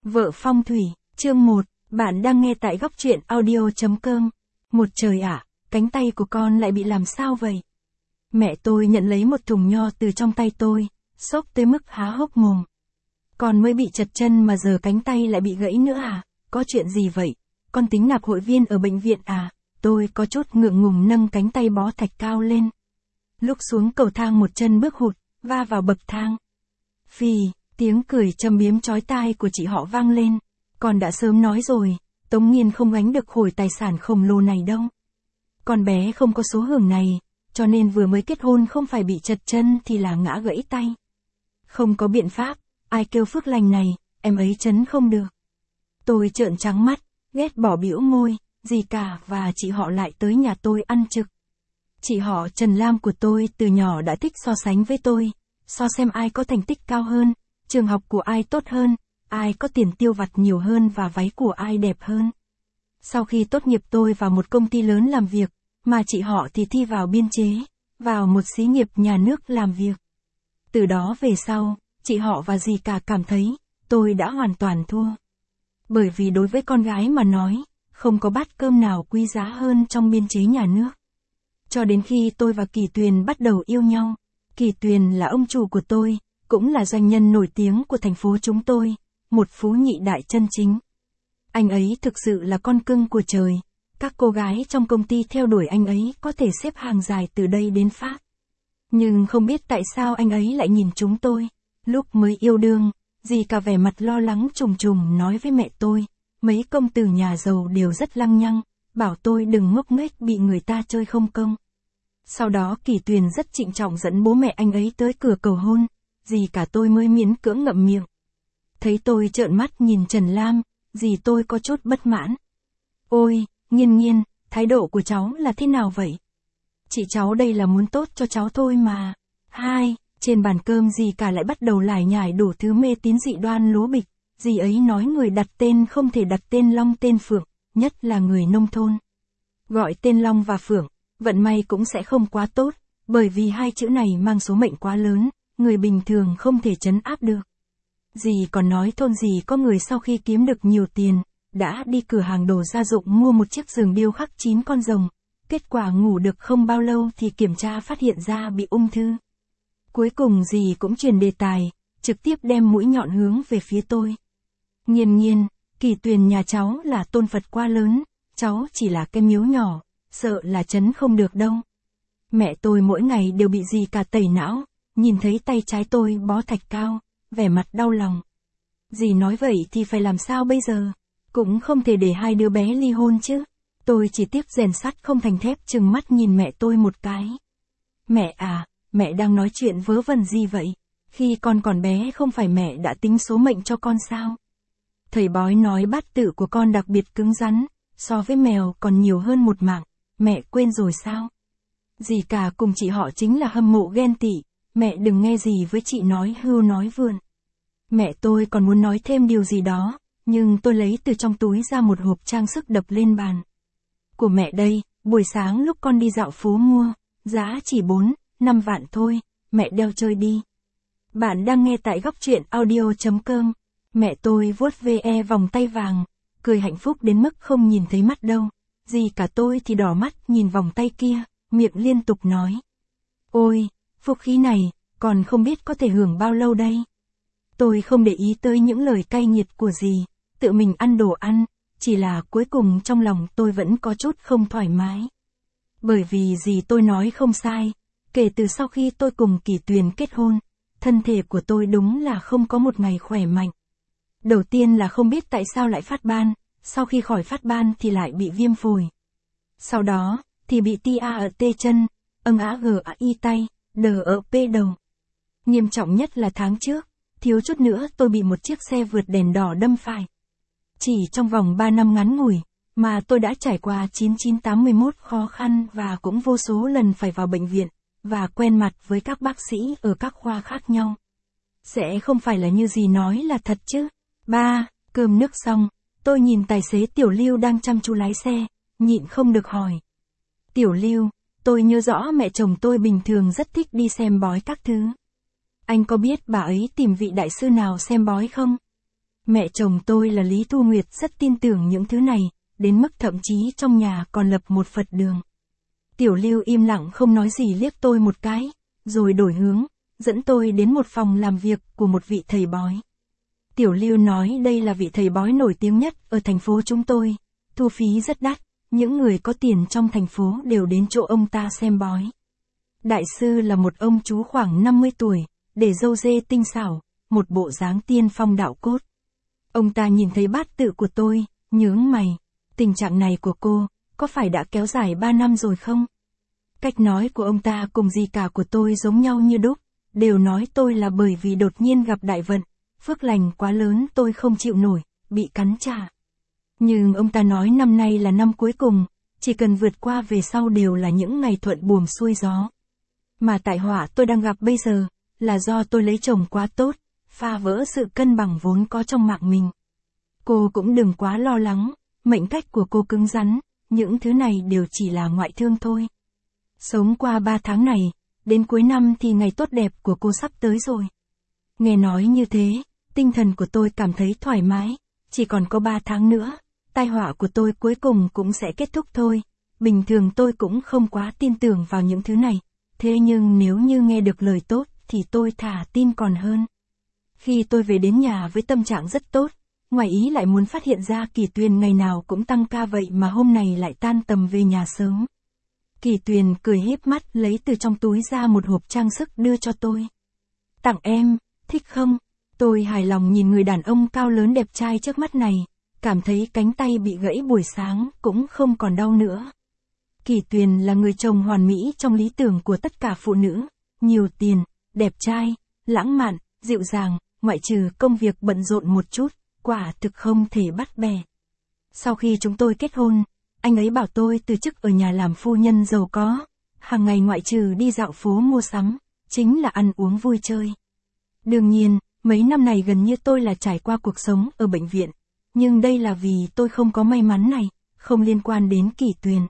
Vợ phong thủy, chương 1, bạn đang nghe tại góc truyện audio.com. Một trời ạ, cánh tay của con lại bị làm sao vậy? Mẹ tôi nhận lấy một thùng nho từ trong tay tôi, sốc tới mức há hốc mồm. Con mới bị chật chân mà giờ cánh tay lại bị gãy nữa à? Có chuyện gì vậy? Con tính nạp hội viên ở bệnh viện à? Tôi có chút ngượng ngùng nâng cánh tay bó thạch cao lên. Lúc xuống cầu thang một chân bước hụt, va vào bậc thang. Phì, tiếng cười châm biếm chói tai của chị họ vang lên. Con đã sớm nói rồi, Tống Nghiên không gánh được khối tài sản khổng lồ này đâu. Con bé không có số hưởng này, cho nên vừa mới kết hôn không phải bị chật chân thì là ngã gãy tay. Không có biện pháp, ai kêu phước lành này, em ấy chấn không được. Tôi trợn trắng mắt, ghét bỏ bĩu môi, dì cả và chị họ lại tới nhà tôi ăn trực. Chị họ Trần Lam của tôi từ nhỏ đã thích so sánh với tôi, so xem ai có thành tích cao hơn, trường học của ai tốt hơn, ai có tiền tiêu vặt nhiều hơn và váy của ai đẹp hơn. Sau khi tốt nghiệp tôi vào một công ty lớn làm việc, mà chị họ thì thi vào biên chế, vào một xí nghiệp nhà nước làm việc. Từ đó về sau, chị họ và dì cả cảm thấy, tôi đã hoàn toàn thua. Bởi vì đối với con gái mà nói, không có bát cơm nào quý giá hơn trong biên chế nhà nước. Cho đến khi tôi và Kỳ Tuyền bắt đầu yêu nhau, Kỳ Tuyền là ông chủ của tôi, cũng là doanh nhân nổi tiếng của thành phố chúng tôi, một phú nhị đại chân chính. Anh ấy thực sự là con cưng của trời, các cô gái trong công ty theo đuổi anh ấy có thể xếp hàng dài từ đây đến Pháp. Nhưng không biết tại sao anh ấy lại nhìn chúng tôi. Lúc mới yêu đương, dì cả vẻ mặt lo lắng trùng trùng nói với mẹ tôi, mấy công tử nhà giàu đều rất lăng nhăng, bảo tôi đừng ngốc nghếch bị người ta chơi không công. Sau đó Kỳ Tuyền rất trịnh trọng dẫn bố mẹ anh ấy tới cửa cầu hôn, dì cả tôi mới miễn cưỡng ngậm miệng. Thấy tôi trợn mắt nhìn Trần Lam, dì tôi có chút bất mãn. Ôi, Nghiên Nghiên, thái độ của cháu là thế nào vậy? Chị cháu đây là muốn tốt cho cháu thôi mà. Trên bàn cơm dì cả lại bắt đầu lải nhải đủ thứ mê tín dị đoan lố bịch. Dì ấy nói người đặt tên không thể đặt tên Long tên Phượng, nhất là người nông thôn. Gọi tên Long và Phượng, vận may cũng sẽ không quá tốt, bởi vì hai chữ này mang số mệnh quá lớn, người bình thường không thể trấn áp được. Dì còn nói thôn dì có người sau khi kiếm được nhiều tiền, đã đi cửa hàng đồ gia dụng mua một chiếc giường điêu khắc 9 con rồng. Kết quả ngủ được không bao lâu thì kiểm tra phát hiện ra bị ung thư. Cuối cùng dì cũng chuyển đề tài, trực tiếp đem mũi nhọn hướng về phía tôi. Nghiên Nghiên, Kỳ Tuyền nhà cháu là tôn Phật quá lớn, cháu chỉ là cái miếu nhỏ, sợ là chấn không được đâu. Mẹ tôi mỗi ngày đều bị dì cả tẩy não, nhìn thấy tay trái tôi bó thạch cao, vẻ mặt đau lòng. Dì nói vậy thì phải làm sao bây giờ? Cũng không thể để hai đứa bé ly hôn chứ. Tôi chỉ tiếc rèn sắt không thành thép trừng mắt nhìn mẹ tôi một cái. Mẹ à, mẹ đang nói chuyện vớ vẩn gì vậy? Khi con còn bé không phải mẹ đã tính số mệnh cho con sao? Thầy bói nói bát tự của con đặc biệt cứng rắn, so với mèo còn nhiều hơn một mạng, mẹ quên rồi sao? Dì cả cùng chị họ chính là hâm mộ ghen tị, mẹ đừng nghe gì với chị nói hưu nói vượn. Mẹ tôi còn muốn nói thêm điều gì đó, nhưng tôi lấy từ trong túi ra một hộp trang sức đập lên bàn. Của mẹ đây, buổi sáng lúc con đi dạo phố mua, giá chỉ 4-5 vạn thôi, mẹ đeo chơi đi. Bạn đang nghe tại góc truyện audio.com. Mẹ tôi vuốt ve vòng tay vàng, cười hạnh phúc đến mức không nhìn thấy mắt đâu. Dì cả tôi thì đỏ mắt nhìn vòng tay kia, miệng liên tục nói. Ôi, phúc khí này, còn không biết có thể hưởng bao lâu đây. Tôi không để ý tới những lời cay nghiệt của dì, tự mình ăn đồ ăn, chỉ là cuối cùng trong lòng tôi vẫn có chút không thoải mái. Bởi vì dì tôi nói không sai, kể từ sau khi tôi cùng Kỳ Tuyền kết hôn, thân thể của tôi đúng là không có một ngày khỏe mạnh. Đầu tiên là không biết tại sao lại phát ban, sau khi khỏi phát ban thì lại bị viêm phổi. Sau đó, thì bị tia ở tê chân, y tay, đờ ở p đầu. Nghiêm trọng nhất là tháng trước, thiếu chút nữa tôi bị một chiếc xe vượt đèn đỏ đâm phải. Chỉ trong vòng 3 năm ngắn ngủi, mà tôi đã trải qua 9981 khó khăn và cũng vô số lần phải vào bệnh viện, và quen mặt với các bác sĩ ở các khoa khác nhau. Sẽ không phải là như gì nói là thật chứ. Cơm nước xong, tôi nhìn tài xế Tiểu Lưu đang chăm chú lái xe, nhịn không được hỏi. Tiểu Lưu, tôi nhớ rõ mẹ chồng tôi bình thường rất thích đi xem bói các thứ. Anh có biết bà ấy tìm vị đại sư nào xem bói không? Mẹ chồng tôi là Lý Thu Nguyệt rất tin tưởng những thứ này, đến mức thậm chí trong nhà còn lập một Phật đường. Tiểu Lưu im lặng không nói gì liếc tôi một cái, rồi đổi hướng, dẫn tôi đến một phòng làm việc của một vị thầy bói. Tiểu Lưu nói đây là vị thầy bói nổi tiếng nhất ở thành phố chúng tôi, thu phí rất đắt, những người có tiền trong thành phố đều đến chỗ ông ta xem bói. Đại sư là một ông chú khoảng 50 tuổi, để râu dê tinh xảo, một bộ dáng tiên phong đạo cốt. Ông ta nhìn thấy bát tự của tôi, nhướng mày, tình trạng này của cô, có phải đã kéo dài 3 năm rồi không? Cách nói của ông ta cùng dì cả của tôi giống nhau như đúc, đều nói tôi là bởi vì đột nhiên gặp đại vận, phước lành quá lớn tôi không chịu nổi, bị cắn trả. Nhưng ông ta nói năm nay là năm cuối cùng, chỉ cần vượt qua về sau đều là những ngày thuận buồm xuôi gió. Mà tại họa tôi đang gặp bây giờ, là do tôi lấy chồng quá tốt, phá vỡ sự cân bằng vốn có trong mạng mình. Cô cũng đừng quá lo lắng, mệnh cách của cô cứng rắn, những thứ này đều chỉ là ngoại thương thôi. Sống qua 3 tháng này, đến cuối năm thì ngày tốt đẹp của cô sắp tới rồi. Nghe nói như thế, tinh thần của tôi cảm thấy thoải mái, chỉ còn có 3 tháng nữa, tai họa của tôi cuối cùng cũng sẽ kết thúc thôi. Bình thường tôi cũng không quá tin tưởng vào những thứ này, thế nhưng nếu như nghe được lời tốt thì tôi thà tin còn hơn. Khi tôi về đến nhà với tâm trạng rất tốt, ngoài ý lại muốn phát hiện ra Kỳ Tuyền ngày nào cũng tăng ca vậy mà hôm nay lại tan tầm về nhà sớm. Kỳ Tuyền cười híp mắt lấy từ trong túi ra một hộp trang sức đưa cho tôi. Tặng em, thích không? Tôi hài lòng nhìn người đàn ông cao lớn đẹp trai trước mắt này, cảm thấy cánh tay bị gãy buổi sáng cũng không còn đau nữa. Kỳ Tuyền là người chồng hoàn mỹ trong lý tưởng của tất cả phụ nữ, nhiều tiền, đẹp trai, lãng mạn, dịu dàng, ngoại trừ công việc bận rộn một chút, quả thực không thể bắt bè. Sau khi chúng tôi kết hôn, anh ấy bảo tôi từ chức ở nhà làm phu nhân giàu có, hàng ngày ngoại trừ đi dạo phố mua sắm, chính là ăn uống vui chơi. Đương nhiên, mấy năm này gần như tôi là trải qua cuộc sống ở bệnh viện, nhưng đây là vì tôi không có may mắn này, không liên quan đến Kỳ Tuyền.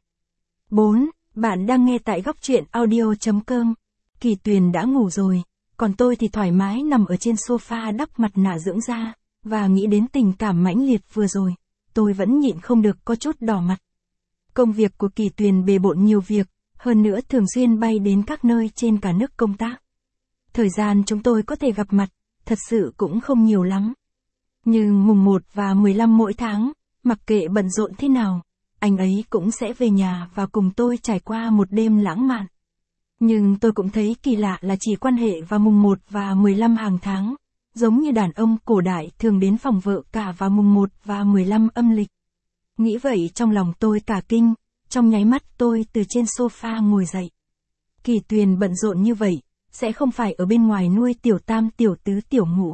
4. Bạn đang nghe tại góc truyện audio.com. Kỳ Tuyền đã ngủ rồi, còn tôi thì thoải mái nằm ở trên sofa đắp mặt nạ dưỡng da, và nghĩ đến tình cảm mãnh liệt vừa rồi, tôi vẫn nhịn không được có chút đỏ mặt. Công việc của Kỳ Tuyền bề bộn nhiều việc, hơn nữa thường xuyên bay đến các nơi trên cả nước công tác. Thời gian chúng tôi có thể gặp mặt, thật sự cũng không nhiều lắm. Nhưng mùng 1 và 15 mỗi tháng, mặc kệ bận rộn thế nào, anh ấy cũng sẽ về nhà và cùng tôi trải qua một đêm lãng mạn. Nhưng tôi cũng thấy kỳ lạ là chỉ quan hệ vào mùng 1 và 15 hàng tháng, giống như đàn ông cổ đại thường đến phòng vợ cả vào mùng 1 và 15 âm lịch. Nghĩ vậy trong lòng tôi cả kinh, trong nháy mắt tôi từ trên sofa ngồi dậy. Kỳ Tuyền bận rộn như vậy, sẽ không phải ở bên ngoài nuôi tiểu tam tiểu tứ tiểu ngũ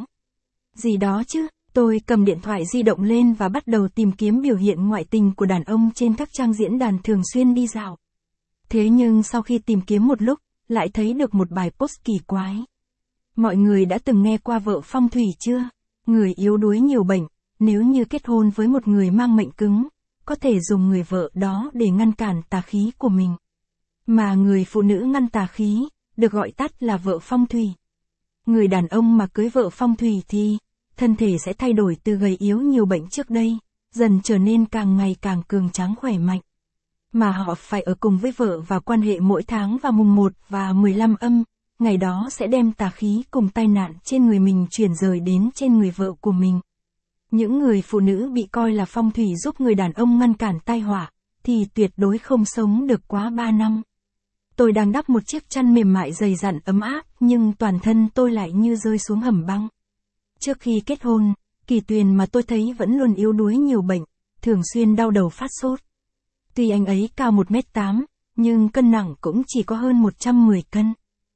gì đó chứ. Tôi cầm điện thoại di động lên và bắt đầu tìm kiếm biểu hiện ngoại tình của đàn ông trên các trang diễn đàn thường xuyên đi dạo. Thế nhưng sau khi tìm kiếm một lúc, lại thấy được một bài post kỳ quái. Mọi người đã từng nghe qua vợ phong thủy chưa? Người yếu đuối nhiều bệnh, nếu như kết hôn với một người mang mệnh cứng, có thể dùng người vợ đó để ngăn cản tà khí của mình. Mà người phụ nữ ngăn tà khí, được gọi tắt là vợ phong thủy. Người đàn ông mà cưới vợ phong thủy thì thân thể sẽ thay đổi từ gầy yếu nhiều bệnh trước đây, dần trở nên càng ngày càng cường tráng khỏe mạnh. Mà họ phải ở cùng với vợ và quan hệ mỗi tháng vào mùng 1 và 15 âm, ngày đó sẽ đem tà khí cùng tai nạn trên người mình chuyển rời đến trên người vợ của mình. Những người phụ nữ bị coi là phong thủy giúp người đàn ông ngăn cản tai họa, thì tuyệt đối không sống được quá 3 năm. Tôi đang đắp một chiếc chăn mềm mại dày dặn ấm áp, nhưng toàn thân tôi lại như rơi xuống hầm băng. Trước khi kết hôn, Kỳ Tuyền mà tôi thấy vẫn luôn yếu đuối nhiều bệnh, thường xuyên đau đầu phát sốt. Tuy anh ấy cao 1m8, nhưng cân nặng cũng chỉ có hơn 110 cân.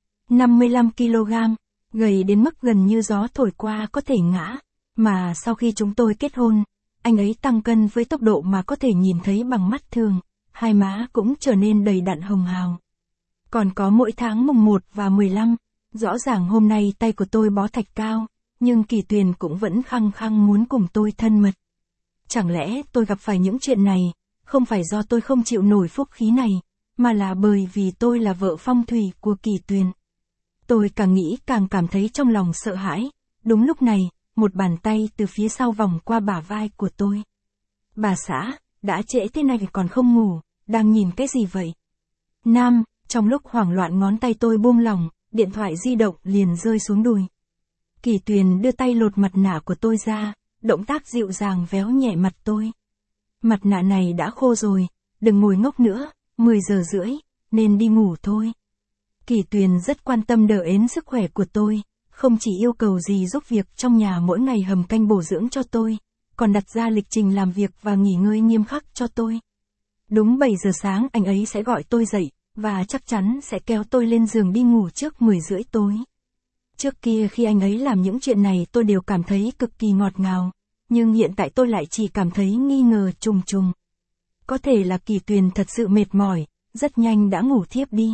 55 kg, gầy đến mức gần như gió thổi qua có thể ngã. Mà sau khi chúng tôi kết hôn, anh ấy tăng cân với tốc độ mà có thể nhìn thấy bằng mắt thường, hai má cũng trở nên đầy đặn hồng hào. Còn có mỗi tháng mùng 1 và 15, rõ ràng hôm nay tay của tôi bó thạch cao, nhưng Kỳ Tuyền cũng vẫn khăng khăng muốn cùng tôi thân mật. Chẳng lẽ tôi gặp phải những chuyện này, không phải do tôi không chịu nổi phúc khí này, mà là bởi vì tôi là vợ phong thủy của Kỳ Tuyền. Tôi càng nghĩ càng cảm thấy trong lòng sợ hãi. Đúng lúc này, một bàn tay từ phía sau vòng qua bả vai của tôi. Bà xã, đã trễ thế này còn không ngủ, đang nhìn cái gì vậy? Nam, trong lúc hoảng loạn ngón tay tôi buông lỏng, điện thoại di động liền rơi xuống đùi. Kỳ Tuyền đưa tay lột mặt nạ của tôi ra, động tác dịu dàng véo nhẹ mặt tôi. Mặt nạ này đã khô rồi, đừng ngồi ngốc nữa, 10 giờ rưỡi, nên đi ngủ thôi. Kỳ Tuyền rất quan tâm đỡ ến sức khỏe của tôi, không chỉ yêu cầu gì giúp việc trong nhà mỗi ngày hầm canh bổ dưỡng cho tôi, còn đặt ra lịch trình làm việc và nghỉ ngơi nghiêm khắc cho tôi. Đúng 7 giờ sáng anh ấy sẽ gọi tôi dậy, và chắc chắn sẽ kéo tôi lên giường đi ngủ trước 10 rưỡi tối. Trước kia khi anh ấy làm những chuyện này tôi đều cảm thấy cực kỳ ngọt ngào, nhưng hiện tại tôi lại chỉ cảm thấy nghi ngờ trùng trùng. Có thể là Kỳ Tuyền thật sự mệt mỏi, rất nhanh đã ngủ thiếp đi.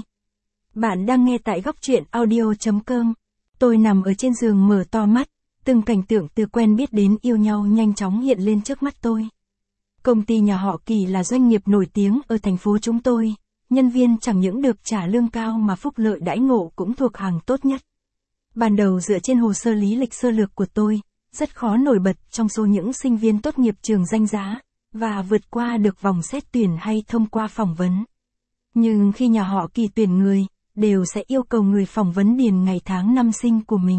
Bạn đang nghe tại góc truyện audio.com. Tôi nằm ở trên giường mở to mắt, từng cảnh tượng từ quen biết đến yêu nhau nhanh chóng hiện lên trước mắt tôi. Công ty nhà họ Kỳ là doanh nghiệp nổi tiếng ở thành phố chúng tôi, nhân viên chẳng những được trả lương cao mà phúc lợi đãi ngộ cũng thuộc hàng tốt nhất. Ban đầu dựa trên hồ sơ lý lịch sơ lược của tôi, rất khó nổi bật trong số những sinh viên tốt nghiệp trường danh giá, và vượt qua được vòng xét tuyển hay thông qua phỏng vấn. Nhưng khi nhà họ Kỳ tuyển người, đều sẽ yêu cầu người phỏng vấn điền ngày tháng năm sinh của mình.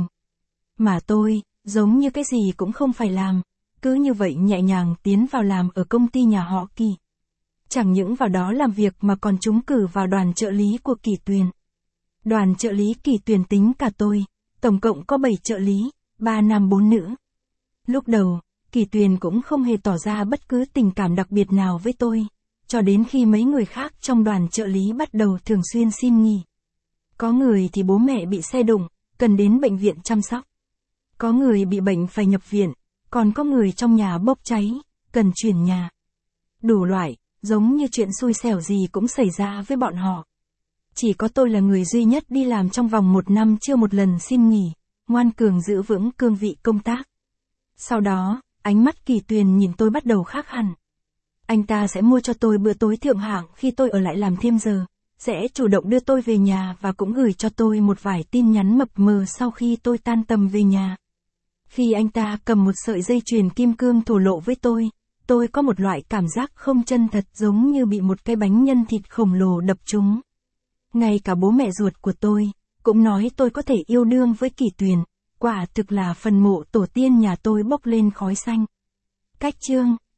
Mà tôi, giống như cái gì cũng không phải làm, cứ như vậy nhẹ nhàng tiến vào làm ở công ty nhà họ Kỳ. Chẳng những vào đó làm việc mà còn trúng cử vào đoàn trợ lý của Kỳ Tuyền. Đoàn trợ lý Kỳ Tuyền tính cả tôi, tổng cộng có 7 trợ lý, 3 nam 4 nữ. Lúc đầu, Kỳ Tuyền cũng không hề tỏ ra bất cứ tình cảm đặc biệt nào với tôi, cho đến khi mấy người khác trong đoàn trợ lý bắt đầu thường xuyên xin nghỉ. Có người thì bố mẹ bị xe đụng, cần đến bệnh viện chăm sóc. Có người bị bệnh phải nhập viện, còn có người trong nhà bốc cháy, cần chuyển nhà. Đủ loại, giống như chuyện xui xẻo gì cũng xảy ra với bọn họ. Chỉ có tôi là người duy nhất đi làm trong vòng 1 năm chưa một lần xin nghỉ, ngoan cường giữ vững cương vị công tác. Sau đó, ánh mắt Kỳ Tuyền nhìn tôi bắt đầu khác hẳn. Anh ta sẽ mua cho tôi bữa tối thượng hạng khi tôi ở lại làm thêm giờ, sẽ chủ động đưa tôi về nhà và cũng gửi cho tôi một vài tin nhắn mập mờ sau khi tôi tan tầm về nhà. Khi anh ta cầm một sợi dây chuyền kim cương thổ lộ với tôi có một loại cảm giác không chân thật giống như bị một cái bánh nhân thịt khổng lồ đập trúng. Ngay cả bố mẹ ruột của tôi, cũng nói tôi có thể yêu đương với Kỳ Tuyền, quả thực là phần mộ tổ tiên nhà tôi bốc lên khói xanh. Cách chương